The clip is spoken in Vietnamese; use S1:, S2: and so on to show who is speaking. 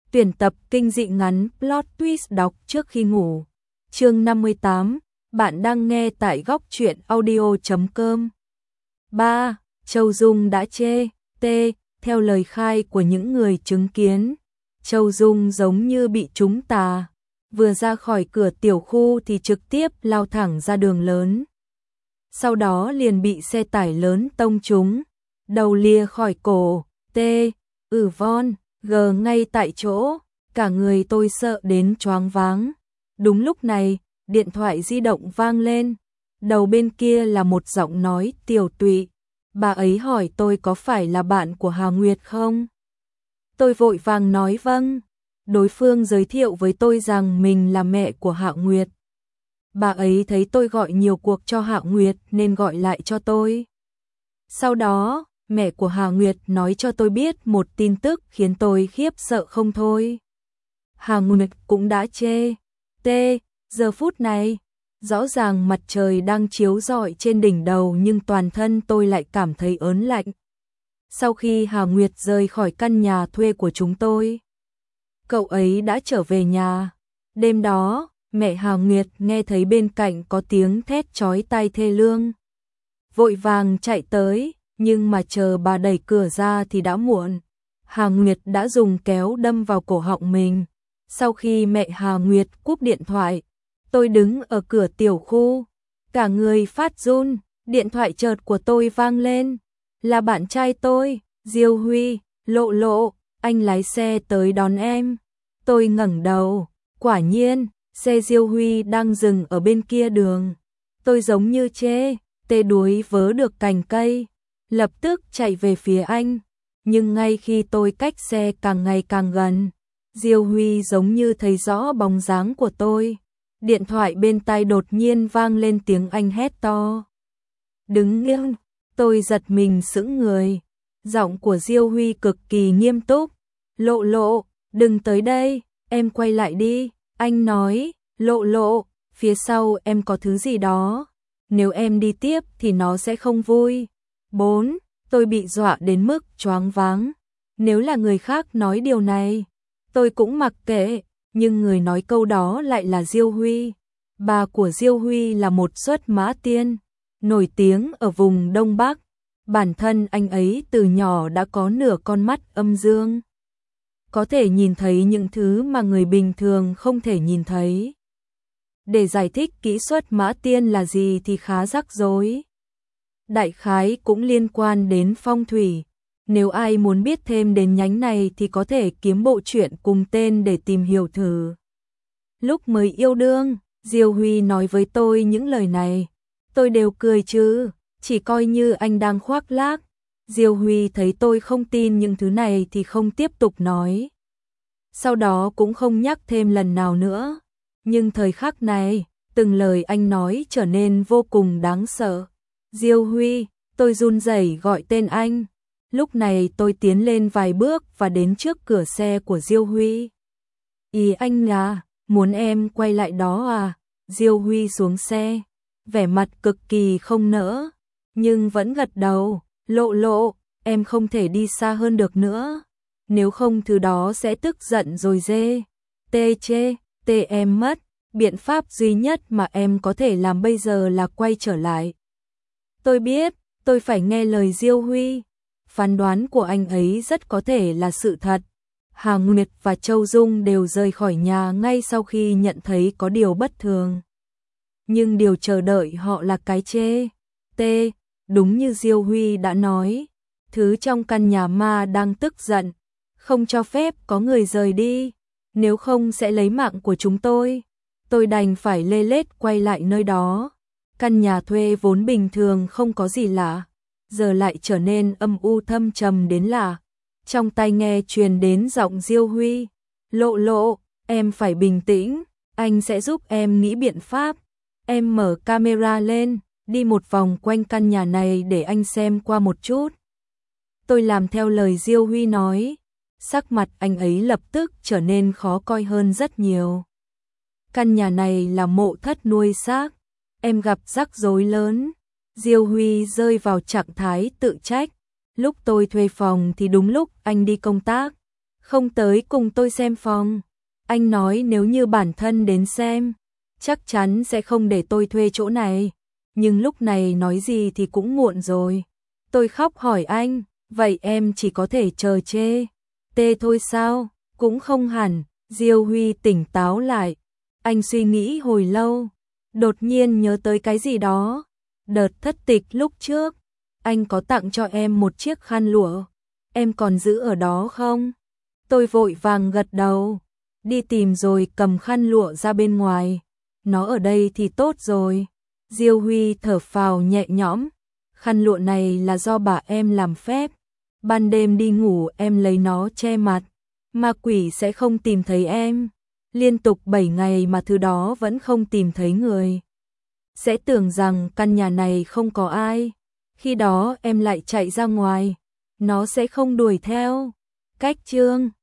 S1: Tuyển tập kinh dị ngắn plot twist đọc trước khi ngủ. Chương 58, bạn đang nghe tại góc truyện audio.com. 3. Châu Dung đã chê. Theo lời khai của những người chứng kiến, Châu Dung giống như bị trúng tà. Vừa ra khỏi cửa tiểu khu thì trực tiếp lao thẳng ra đường lớn. Sau đó liền bị xe tải lớn tông trúng, đầu lìa khỏi cổ, von, ngay tại chỗ, cả người tôi sợ đến choáng váng. Đúng lúc này, điện thoại di động vang lên, đầu bên kia là một giọng nói tiều tụy. Bà ấy hỏi tôi có phải là bạn của Hà Nguyệt không? Tôi vội vàng nói vâng. Đối phương giới thiệu với tôi rằng mình là mẹ của Hạ Nguyệt. Bà ấy thấy tôi gọi nhiều cuộc cho Hạ Nguyệt nên gọi lại cho tôi. Sau đó, mẹ của Hà Nguyệt nói cho tôi biết một tin tức khiến tôi khiếp sợ không thôi. Hà Nguyệt cũng đã chê. Giờ phút này, rõ ràng mặt trời đang chiếu rọi trên đỉnh đầu nhưng toàn thân tôi lại cảm thấy ớn lạnh. Sau khi Hà Nguyệt rời khỏi căn nhà thuê của chúng tôi, cậu ấy đã trở về nhà. Đêm đó, mẹ Hà Nguyệt nghe thấy bên cạnh có tiếng thét chói tai thê lương. Vội vàng chạy tới, nhưng mà chờ bà đẩy cửa ra thì đã muộn. Hà Nguyệt đã dùng kéo đâm vào cổ họng mình. Sau khi mẹ Hà Nguyệt cúp điện thoại, tôi đứng ở cửa tiểu khu, cả người phát run. Điện thoại chợt của tôi vang lên, là bạn trai tôi, Diêu Huy. Lộ, anh lái xe tới đón em. Tôi ngẩng đầu, quả nhiên, xe Diêu Huy đang dừng ở bên kia đường. Tôi giống như tê đuối vớ được cành cây, lập tức chạy về phía anh. Nhưng ngay khi tôi cách xe càng ngày càng gần, Diêu Huy giống như thấy rõ bóng dáng của tôi. Điện thoại bên tai đột nhiên vang lên tiếng anh hét to. Đứng yên, tôi giật mình sững người. Giọng của Diêu Huy cực kỳ nghiêm túc. Lộ, đừng tới đây, em quay lại đi. Anh nói, Lộ, phía sau em có thứ gì đó. Nếu em đi tiếp thì nó sẽ không vui. 4. Tôi bị dọa đến mức choáng váng. Nếu là người khác nói điều này, tôi cũng mặc kệ. Nhưng người nói câu đó lại là Diêu Huy. Bà của Diêu Huy là một xuất mã tiên, nổi tiếng ở vùng Đông Bắc. Bản thân anh ấy từ nhỏ đã có nửa con mắt âm dương, có thể nhìn thấy những thứ mà người bình thường không thể nhìn thấy. Để giải thích kỹ xuất mã tiên là gì thì khá rắc rối. Đại khái cũng liên quan đến phong thủy. Nếu ai muốn biết thêm đến nhánh này thì có thể kiếm bộ truyện cùng tên để tìm hiểu thử. Lúc mới yêu đương, Diêu Huy nói với tôi những lời này, tôi đều cười chứ, chỉ coi như anh đang khoác lác. Diêu Huy thấy tôi không tin những thứ này thì không tiếp tục nói. Sau đó cũng không nhắc thêm lần nào nữa. Nhưng thời khắc này, từng lời anh nói trở nên vô cùng đáng sợ. Diêu Huy, tôi run rẩy gọi tên anh. Lúc này tôi tiến lên vài bước và đến trước cửa xe của Diêu Huy. Ý anh à, muốn em quay lại đó à? Diêu Huy xuống xe, vẻ mặt cực kỳ không nỡ, nhưng vẫn gật đầu. Lộ, em không thể đi xa hơn được nữa. Nếu không thứ đó sẽ tức giận rồi em mất. Biện pháp duy nhất mà em có thể làm bây giờ là quay trở lại. Tôi biết, tôi phải nghe lời Diêu Huy. Phán đoán của anh ấy rất có thể là sự thật. Hà Nguyệt và Châu Dung đều rời khỏi nhà ngay sau khi nhận thấy có điều bất thường. Nhưng điều chờ đợi họ là cái đúng như Diêu Huy đã nói, thứ trong căn nhà ma đang tức giận, không cho phép có người rời đi, nếu không sẽ lấy mạng của chúng tôi. Tôi đành phải lê lết quay lại nơi đó. Căn nhà thuê vốn bình thường không có gì lạ, giờ lại trở nên âm u thâm trầm đến lạ. Trong tai nghe truyền đến giọng Diêu Huy. Lộ, em phải bình tĩnh, anh sẽ giúp em nghĩ biện pháp. Em mở camera lên, đi một vòng quanh căn nhà này để anh xem qua một chút. Tôi làm theo lời Diêu Huy nói. Sắc mặt anh ấy lập tức trở nên khó coi hơn rất nhiều. Căn nhà này là mộ thất nuôi xác. Em gặp rắc rối lớn. Diêu Huy rơi vào trạng thái tự trách. Lúc tôi thuê phòng thì đúng lúc anh đi công tác. không tới cùng tôi xem phòng. Anh nói nếu như bản thân đến xem, chắc chắn sẽ không để tôi thuê chỗ này. Nhưng lúc này nói gì thì cũng muộn rồi. Tôi khóc hỏi anh, vậy em chỉ có thể chờ chê. Tê thôi sao? Cũng không hẳn. Diêu Huy tỉnh táo lại. Anh suy nghĩ hồi lâu, đột nhiên nhớ tới cái gì đó. Đợt thất tịch lúc trước, anh có tặng cho em một chiếc khăn lụa. Em còn giữ ở đó không? Tôi vội vàng gật đầu, đi tìm rồi cầm khăn lụa ra bên ngoài. Nó ở đây thì tốt rồi. Diêu Huy thở phào nhẹ nhõm. Khăn lụa này là do bà em làm phép. Ban đêm đi ngủ em lấy nó che mặt, ma quỷ sẽ không tìm thấy em. Liên tục 7 ngày mà thứ đó vẫn không tìm thấy người, sẽ tưởng rằng căn nhà này không có ai. Khi đó em lại chạy ra ngoài, nó sẽ không đuổi theo. Cách chương